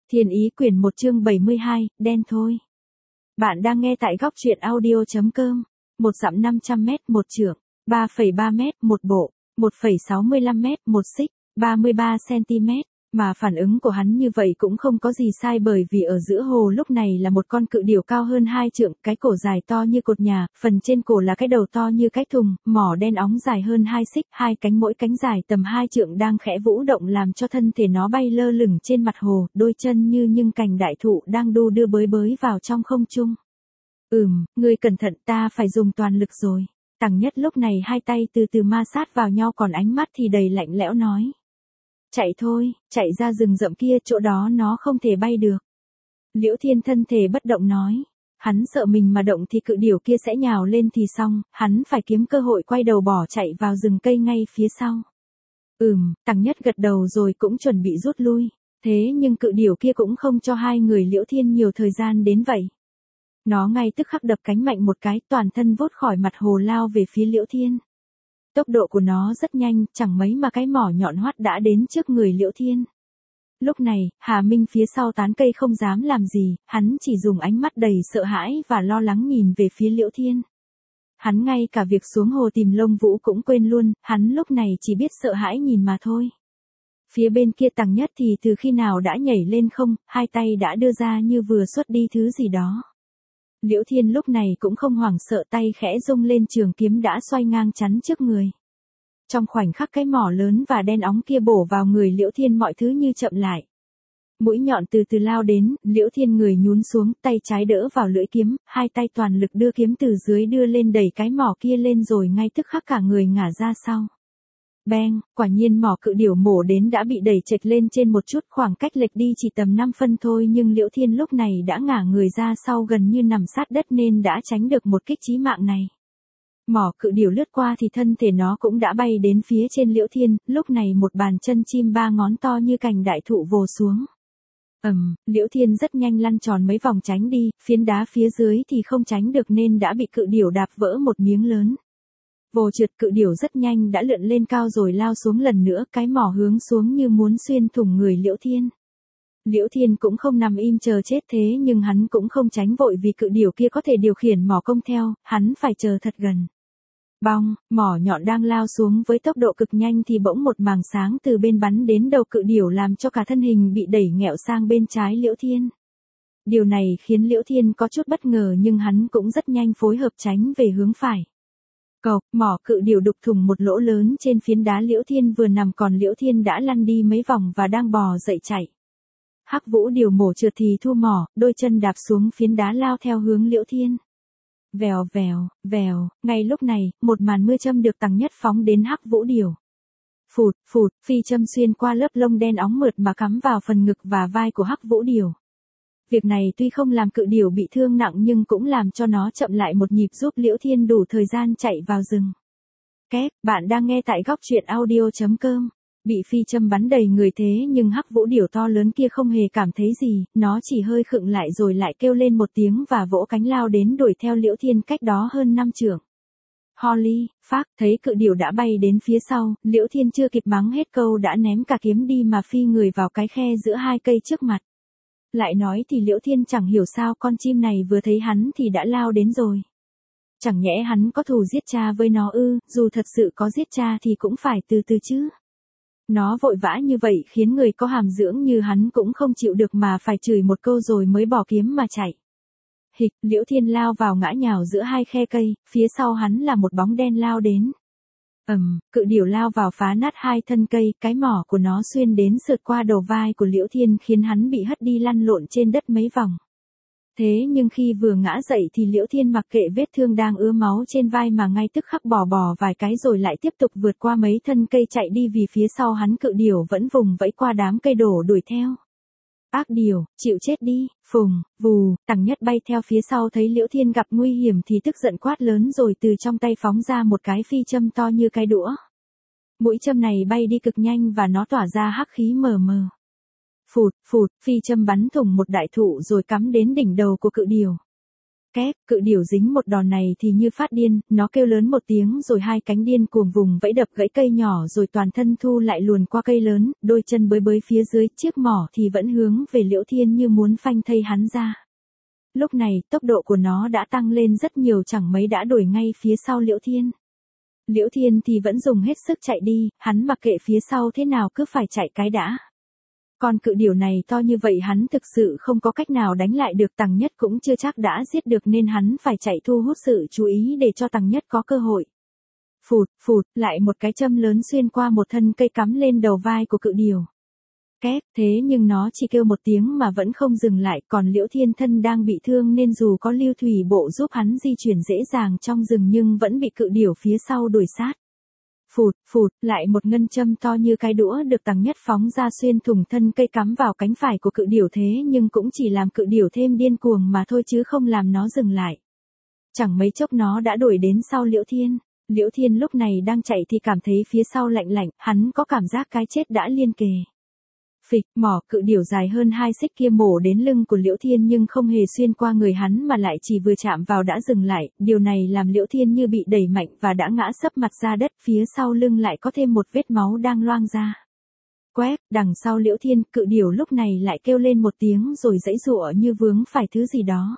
Thiên Ý quyển 1 chương 72, đen thôi. Bạn đang nghe tại góc truyện audio.com. 1 dặm 500 mét một trượng, 3,3 mét một bộ, 1,65 mét một xích, 33 cm. Mà phản ứng của hắn như vậy cũng không có gì sai, bởi vì ở giữa hồ lúc này là một con cự điểu cao hơn 2 trượng, cái cổ dài to như cột nhà, phần trên cổ là cái đầu to như cái thùng, mỏ đen óng dài hơn 2 xích, hai cánh mỗi cánh dài tầm 2 trượng đang khẽ vũ động làm cho thân thể nó bay lơ lửng trên mặt hồ, đôi chân như nhưng cành đại thụ đang đu đưa bới bới vào trong không trung. Ngươi cẩn thận, ta phải dùng toàn lực rồi. Tằng Nhất lúc này hai tay từ từ ma sát vào nhau, còn ánh mắt thì đầy lạnh lẽo nói. Chạy thôi, chạy ra rừng rậm kia, chỗ đó nó không thể bay được. Liễu Thiên thân thể bất động nói. Hắn sợ mình mà động thì cự điểu kia sẽ nhào lên thì xong, hắn phải kiếm cơ hội quay đầu bỏ chạy vào rừng cây ngay phía sau. Tằng Nhất gật đầu rồi cũng chuẩn bị rút lui. Thế nhưng cự điểu kia cũng không cho hai người Liễu Thiên nhiều thời gian đến vậy. Nó ngay tức khắc đập cánh mạnh một cái, toàn thân vút khỏi mặt hồ lao về phía Liễu Thiên. Tốc độ của nó rất nhanh, chẳng mấy mà cái mỏ nhọn hoắt đã đến trước người Liễu Thiên. Lúc này, Hà Minh phía sau tán cây không dám làm gì, hắn chỉ dùng ánh mắt đầy sợ hãi và lo lắng nhìn về phía Liễu Thiên. Hắn ngay cả việc xuống hồ tìm Lông Vũ cũng quên luôn, hắn lúc này chỉ biết sợ hãi nhìn mà thôi. Phía bên kia Tằng Nhất thì từ khi nào đã nhảy lên không, hai tay đã đưa ra như vừa xuất đi thứ gì đó. Liễu Thiên lúc này cũng không hoảng sợ, tay khẽ rung lên, trường kiếm đã xoay ngang chắn trước người. Trong khoảnh khắc cái mỏ lớn và đen óng kia bổ vào người Liễu Thiên, mọi thứ như chậm lại. Mũi nhọn từ từ lao đến, Liễu Thiên người nhún xuống, tay trái đỡ vào lưỡi kiếm, hai tay toàn lực đưa kiếm từ dưới đưa lên đẩy cái mỏ kia lên, rồi ngay tức khắc cả người ngả ra sau. Beng, quả nhiên mỏ cự điểu mổ đến đã bị đẩy chệch lên trên một chút, khoảng cách lệch đi chỉ tầm 5 phân thôi, nhưng Liễu Thiên lúc này đã ngả người ra sau gần như nằm sát đất nên đã tránh được một kích chí mạng này. Mỏ cự điểu lướt qua thì thân thể nó cũng đã bay đến phía trên Liễu Thiên, lúc này một bàn chân chim 3 ngón to như cành đại thụ vồ xuống. Liễu Thiên rất nhanh lăn tròn mấy vòng tránh đi, phiến đá phía dưới thì không tránh được nên đã bị cự điểu đạp vỡ một miếng lớn. Vồ trượt, cự điểu rất nhanh đã lượn lên cao rồi lao xuống lần nữa, cái mỏ hướng xuống như muốn xuyên thủng người Liễu Thiên. Liễu Thiên cũng không nằm im chờ chết, thế nhưng hắn cũng không tránh vội vì cự điểu kia có thể điều khiển mỏ công theo, hắn phải chờ thật gần. Bong, mỏ nhọn đang lao xuống với tốc độ cực nhanh thì bỗng một màng sáng từ bên bắn đến đầu cự điểu làm cho cả thân hình bị đẩy nghẹo sang bên trái Liễu Thiên. Điều này khiến Liễu Thiên có chút bất ngờ, nhưng hắn cũng rất nhanh phối hợp tránh về hướng phải. Cộc, mỏ cự điểu đục thủng một lỗ lớn trên phiến đá Liễu Thiên vừa nằm, còn Liễu Thiên đã lăn đi mấy vòng và đang bò dậy chạy. Hắc Vũ điểu mổ trượt thì thu mỏ, đôi chân đạp xuống phiến đá lao theo hướng Liễu Thiên. Vèo vèo, vèo, ngay lúc này, một màn mưa châm được Tằng Nhất phóng đến Hắc Vũ điểu. Phụt, phụt, phi châm xuyên qua lớp lông đen óng mượt mà cắm vào phần ngực và vai của Hắc Vũ điểu. Việc này tuy không làm cự điểu bị thương nặng nhưng cũng làm cho nó chậm lại một nhịp, giúp Liễu Thiên đủ thời gian chạy vào rừng. Bạn đang nghe tại góc truyện audio.com. Bị phi châm bắn đầy người thế nhưng Hắc Vũ điểu to lớn kia không hề cảm thấy gì, nó chỉ hơi khựng lại rồi lại kêu lên một tiếng và vỗ cánh lao đến đuổi theo Liễu Thiên cách đó hơn 5 trượng. Holly, phác, thấy cự điểu đã bay đến phía sau, Liễu Thiên chưa kịp mắng hết câu đã ném cả kiếm đi mà phi người vào cái khe giữa hai cây trước mặt. Lại nói thì Liễu Thiên chẳng hiểu sao con chim này vừa thấy hắn thì đã lao đến rồi. Chẳng nhẽ hắn có thù giết cha với nó ư? Dù thật sự có giết cha thì cũng phải từ từ chứ. Nó vội vã như vậy khiến người có hàm dưỡng như hắn cũng không chịu được mà phải chửi một câu rồi mới bỏ kiếm mà chạy. Hịch, Liễu Thiên lao vào ngã nhào giữa hai khe cây, phía sau hắn là một bóng đen lao đến. Cự điểu lao vào phá nát hai thân cây, cái mỏ của nó xuyên đến sượt qua đầu vai của Liễu Thiên khiến hắn bị hất đi lăn lộn trên đất mấy vòng. Thế nhưng khi vừa ngã dậy thì Liễu Thiên mặc kệ vết thương đang ứa máu trên vai mà ngay tức khắc bò vài cái rồi lại tiếp tục vượt qua mấy thân cây chạy đi, vì phía sau hắn cự điểu vẫn vùng vẫy qua đám cây đổ đuổi theo. Ác điểu, chịu chết đi, phùng, vù, Tằng Nhất bay theo phía sau thấy Liễu Thiên gặp nguy hiểm thì tức giận quát lớn rồi từ trong tay phóng ra một cái phi châm to như cái đũa. Mũi châm này bay đi cực nhanh và nó tỏa ra hắc khí mờ mờ. Phụt, phụt, phi châm bắn thủng một đại thụ rồi cắm đến đỉnh đầu của cự điểu. Két, cự điểu dính một đòn này thì như phát điên, nó kêu lớn một tiếng rồi hai cánh điên cuồng vùng vẫy đập gãy cây nhỏ rồi toàn thân thu lại luồn qua cây lớn, đôi chân bới bới phía dưới, chiếc mỏ thì vẫn hướng về Liễu Thiên như muốn phanh thây hắn ra. Lúc này, tốc độ của nó đã tăng lên rất nhiều, chẳng mấy đã đuổi ngay phía sau Liễu Thiên. Liễu Thiên thì vẫn dùng hết sức chạy đi, hắn mặc kệ phía sau thế nào cứ phải chạy cái đã. Con cự điểu này to như vậy hắn thực sự không có cách nào đánh lại được, Tằng Nhất cũng chưa chắc đã giết được nên hắn phải chạy thu hút sự chú ý để cho Tằng Nhất có cơ hội. Phụt, phụt, lại một cái châm lớn xuyên qua một thân cây cắm lên đầu vai của cự điểu. Két, thế nhưng nó chỉ kêu một tiếng mà vẫn không dừng lại, còn Liễu Thiên thân đang bị thương nên dù có lưu thủy bộ giúp hắn di chuyển dễ dàng trong rừng nhưng vẫn bị cự điểu phía sau đuổi sát. Phụt, phụt, lại một ngân châm to như cái đũa được Tằng Nhất phóng ra xuyên thủng thân cây cắm vào cánh phải của cự điểu, thế nhưng cũng chỉ làm cự điểu thêm điên cuồng mà thôi chứ không làm nó dừng lại. Chẳng mấy chốc nó đã đuổi đến sau Liễu Thiên. Liễu Thiên lúc này đang chạy thì cảm thấy phía sau lạnh lạnh, hắn có cảm giác cái chết đã liên kề. Phịch, mỏ cự điểu dài hơn 2 xích kia mổ đến lưng của Liễu Thiên nhưng không hề xuyên qua người hắn mà lại chỉ vừa chạm vào đã dừng lại, điều này làm Liễu Thiên như bị đẩy mạnh và đã ngã sấp mặt ra đất, phía sau lưng lại có thêm một vết máu đang loang ra. Quét, đằng sau Liễu Thiên, cự điểu lúc này lại kêu lên một tiếng rồi giãy giụa như vướng phải thứ gì đó.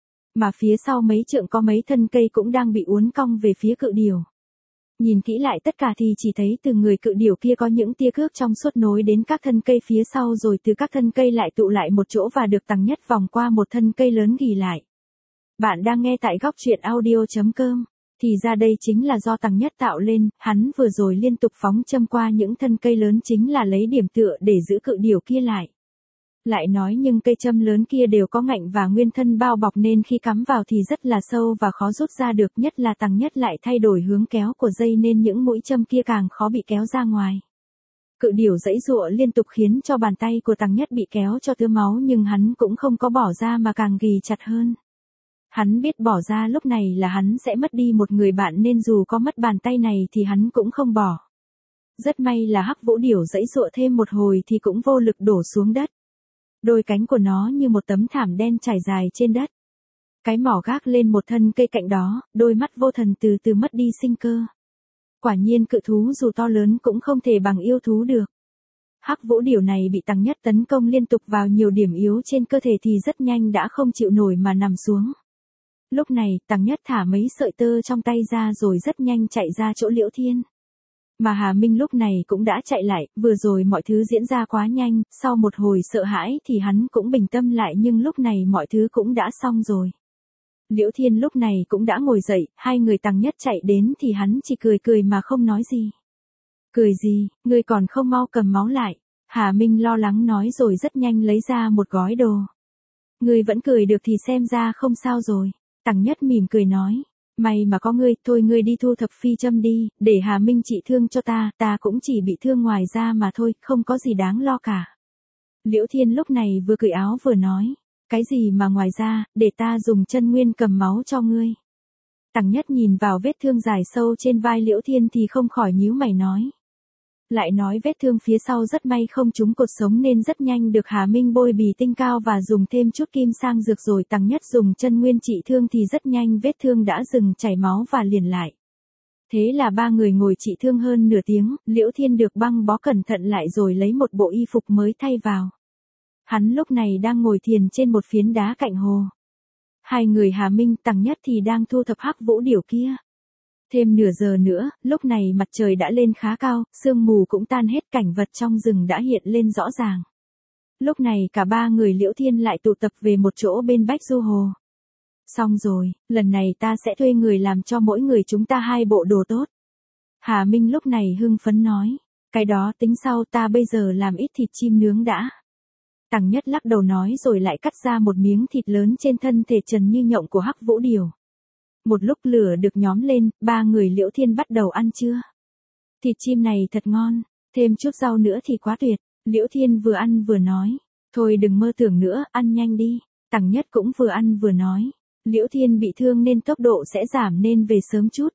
Mà phía sau mấy trượng có mấy thân cây cũng đang bị uốn cong về phía cự điểu. Nhìn kỹ lại tất cả thì chỉ thấy từ người cự điểu kia có những tia cước trong suốt nối đến các thân cây phía sau rồi từ các thân cây lại tụ lại một chỗ và được Tằng Nhất vòng qua một thân cây lớn ghì lại. Bạn đang nghe tại góc truyện audio.com. Thì ra đây chính là do Tằng Nhất tạo lên, hắn vừa rồi liên tục phóng châm qua những thân cây lớn chính là lấy điểm tựa để giữ cự điểu kia lại. Lại nói nhưng cây châm lớn kia đều có ngạnh và nguyên thân bao bọc nên khi cắm vào thì rất là sâu và khó rút ra được, nhất là Tằng Nhất lại thay đổi hướng kéo của dây nên những mũi châm kia càng khó bị kéo ra ngoài. Cự điểu giãy giụa liên tục khiến cho bàn tay của Tằng Nhất bị kéo cho tứa máu nhưng hắn cũng không có bỏ ra mà càng ghì chặt hơn. Hắn biết bỏ ra lúc này là hắn sẽ mất đi một người bạn nên dù có mất bàn tay này thì hắn cũng không bỏ. Rất may là Hắc Vũ Điểu giãy giụa thêm một hồi thì cũng vô lực đổ xuống đất. Đôi cánh của nó như một tấm thảm đen trải dài trên đất. Cái mỏ gác lên một thân cây cạnh đó, đôi mắt vô thần từ từ mất đi sinh cơ. Quả nhiên cự thú dù to lớn cũng không thể bằng yêu thú được. Hắc Vũ Điểu này bị Tằng Nhất tấn công liên tục vào nhiều điểm yếu trên cơ thể thì rất nhanh đã không chịu nổi mà nằm xuống. Lúc này, Tằng Nhất thả mấy sợi tơ trong tay ra rồi rất nhanh chạy ra chỗ Liễu Thiên. Mà Hà Minh lúc này cũng đã chạy lại, vừa rồi mọi thứ diễn ra quá nhanh, sau một hồi sợ hãi thì hắn cũng bình tâm lại nhưng lúc này mọi thứ cũng đã xong rồi. Liễu Thiên lúc này cũng đã ngồi dậy, hai người Tằng Nhất chạy đến thì hắn chỉ cười cười mà không nói gì. Cười gì, ngươi còn không mau cầm máu lại. Hà Minh lo lắng nói rồi rất nhanh lấy ra một gói đồ. Ngươi vẫn cười được thì xem ra không sao rồi. Tằng Nhất mỉm cười nói. May mà có ngươi, thôi ngươi đi thu thập phi châm đi, để Hà Minh trị thương cho ta cũng chỉ bị thương ngoài da mà thôi, không có gì đáng lo cả. Liễu Thiên lúc này vừa cởi áo vừa nói, cái gì mà ngoài da, để ta dùng chân nguyên cầm máu cho ngươi. Tằng Nhất nhìn vào vết thương dài sâu trên vai Liễu Thiên thì không khỏi nhíu mày nói. Lại nói vết thương phía sau rất may không trúng cột sống nên rất nhanh được Hà Minh bôi bì tinh cao và dùng thêm chút kim sang dược rồi Tằng Nhất dùng chân nguyên trị thương thì rất nhanh vết thương đã dừng chảy máu và liền lại. Thế là ba người ngồi trị thương hơn nửa tiếng, Liễu Thiên được băng bó cẩn thận lại rồi lấy một bộ y phục mới thay vào. Hắn lúc này đang ngồi thiền trên một phiến đá cạnh hồ. Hai người Hà Minh Tằng Nhất thì đang thu thập Hắc Vũ Điểu kia. Thêm nửa giờ nữa, lúc này mặt trời đã lên khá cao, sương mù cũng tan hết, cảnh vật trong rừng đã hiện lên rõ ràng. Lúc này cả ba người Liễu Thiên lại tụ tập về một chỗ bên Bách Du Hồ. Xong rồi, lần này ta sẽ thuê người làm cho mỗi người chúng ta 2 bộ đồ tốt. Hà Minh lúc này hưng phấn nói, cái đó tính sau, ta bây giờ làm ít thịt chim nướng đã. Tằng Nhất lắc đầu nói rồi lại cắt ra một miếng thịt lớn trên thân thể trần như nhộng của Hắc Vũ Điểu. Một lúc lửa được nhóm lên, ba người Liễu Thiên bắt đầu ăn trưa. Thịt chim này thật ngon, thêm chút rau nữa thì quá tuyệt. Liễu Thiên vừa ăn vừa nói, thôi đừng mơ tưởng nữa, ăn nhanh đi. Tằng Nhất cũng vừa ăn vừa nói, Liễu Thiên bị thương nên tốc độ sẽ giảm nên về sớm chút.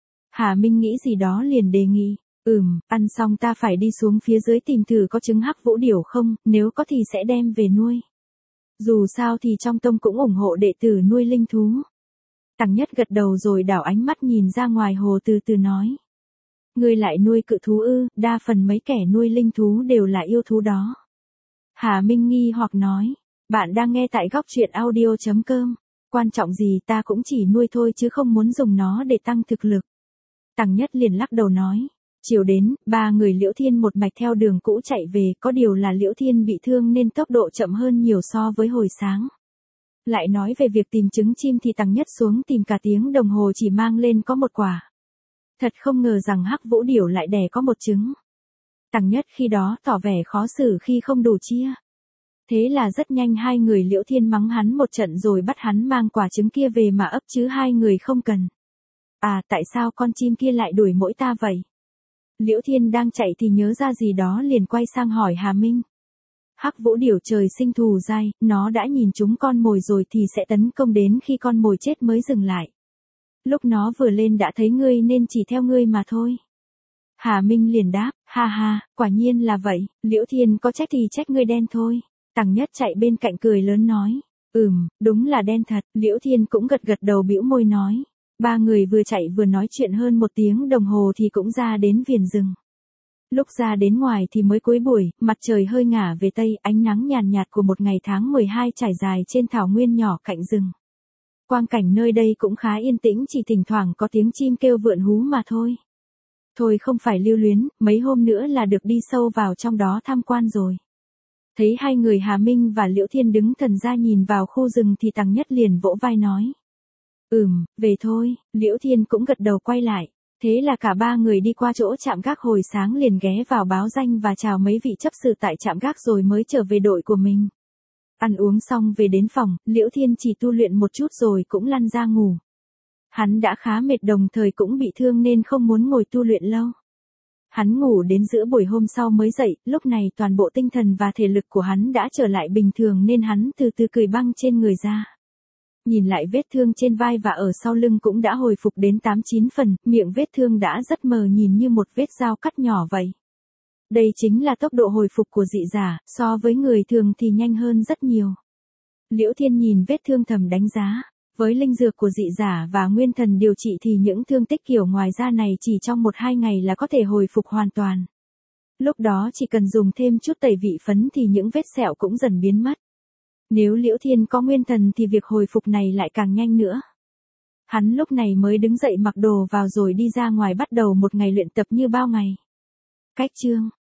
Hà Minh nghĩ gì đó liền đề nghị, ăn xong ta phải đi xuống phía dưới tìm thử có trứng Hắc Vũ Điểu không, nếu có thì sẽ đem về nuôi. Dù sao thì trong tông cũng ủng hộ đệ tử nuôi linh thú. Tằng Nhất gật đầu rồi đảo ánh mắt nhìn ra ngoài hồ từ từ nói. Ngươi lại nuôi cự thú ư? Đa phần mấy kẻ nuôi linh thú đều là yêu thú đó. Hà Minh nghi hoặc nói. Bạn đang nghe tại góc truyện audio.com. Quan trọng gì ta cũng chỉ nuôi thôi chứ không muốn dùng nó để tăng thực lực. Tằng Nhất liền lắc đầu nói. Chiều đến, ba người Liễu Thiên một mạch theo đường cũ chạy về, có điều là Liễu Thiên bị thương nên tốc độ chậm hơn nhiều so với hồi sáng. Lại nói về việc tìm trứng chim thì Tằng Nhất xuống tìm cả tiếng đồng hồ chỉ mang lên có một quả. Thật không ngờ rằng Hắc Vũ Điểu lại đẻ có một trứng. Tằng Nhất khi đó tỏ vẻ khó xử khi không đủ chia. Thế là rất nhanh hai người Liễu Thiên mắng hắn một trận rồi bắt hắn mang quả trứng kia về mà ấp chứ hai người không cần. À, tại sao con chim kia lại đuổi mỗi ta vậy? Liễu Thiên đang chạy thì nhớ ra gì đó liền quay sang hỏi Hà Minh. Hắc Vũ Điểu trời sinh thù dai, nó đã nhìn chúng con mồi rồi thì sẽ tấn công đến khi con mồi chết mới dừng lại. Lúc nó vừa lên đã thấy ngươi nên chỉ theo ngươi mà thôi. Hà Minh liền đáp, ha ha, quả nhiên là vậy, Liễu Thiên có trách thì trách ngươi đen thôi. Tằng Nhất chạy bên cạnh cười lớn nói, đúng là đen thật, Liễu Thiên cũng gật gật đầu bĩu môi nói. Ba người vừa chạy vừa nói chuyện hơn 1 tiếng đồng hồ thì cũng ra đến viền rừng. Lúc ra đến ngoài thì mới cuối buổi, mặt trời hơi ngả về tây, ánh nắng nhàn nhạt của một ngày tháng 12 trải dài trên thảo nguyên nhỏ cạnh rừng. Quang cảnh nơi đây cũng khá yên tĩnh, chỉ thỉnh thoảng có tiếng chim kêu vượn hú mà thôi. Thôi không phải lưu luyến, mấy hôm nữa là được đi sâu vào trong đó tham quan rồi. Thấy hai người Hà Minh và Liễu Thiên đứng thần ra nhìn vào khu rừng thì Tằng Nhất liền vỗ vai nói. Về thôi, Liễu Thiên cũng gật đầu quay lại. Thế là cả ba người đi qua chỗ trạm gác hồi sáng liền ghé vào báo danh và chào mấy vị chấp sự tại trạm gác rồi mới trở về đội của mình. Ăn uống xong về đến phòng, Liễu Thiên chỉ tu luyện một chút rồi cũng lăn ra ngủ. Hắn đã khá mệt đồng thời cũng bị thương nên không muốn ngồi tu luyện lâu. Hắn ngủ đến giữa buổi hôm sau mới dậy, lúc này toàn bộ tinh thần và thể lực của hắn đã trở lại bình thường nên hắn từ từ cởi băng trên người ra. Nhìn lại vết thương trên vai và ở sau lưng cũng đã hồi phục đến 8-9 phần, miệng vết thương đã rất mờ nhìn như một vết dao cắt nhỏ vậy. Đây chính là tốc độ hồi phục của dị giả, so với người thường thì nhanh hơn rất nhiều. Liễu Thiên nhìn vết thương thầm đánh giá, với linh dược của dị giả và nguyên thần điều trị thì những thương tích kiểu ngoài da này chỉ trong 1-2 ngày là có thể hồi phục hoàn toàn. Lúc đó chỉ cần dùng thêm chút tẩy vị phấn thì những vết sẹo cũng dần biến mất. Nếu Liễu Thiên có nguyên thần thì việc hồi phục này lại càng nhanh nữa. Hắn lúc này mới đứng dậy mặc đồ vào rồi đi ra ngoài bắt đầu một ngày luyện tập như bao ngày. Cách chương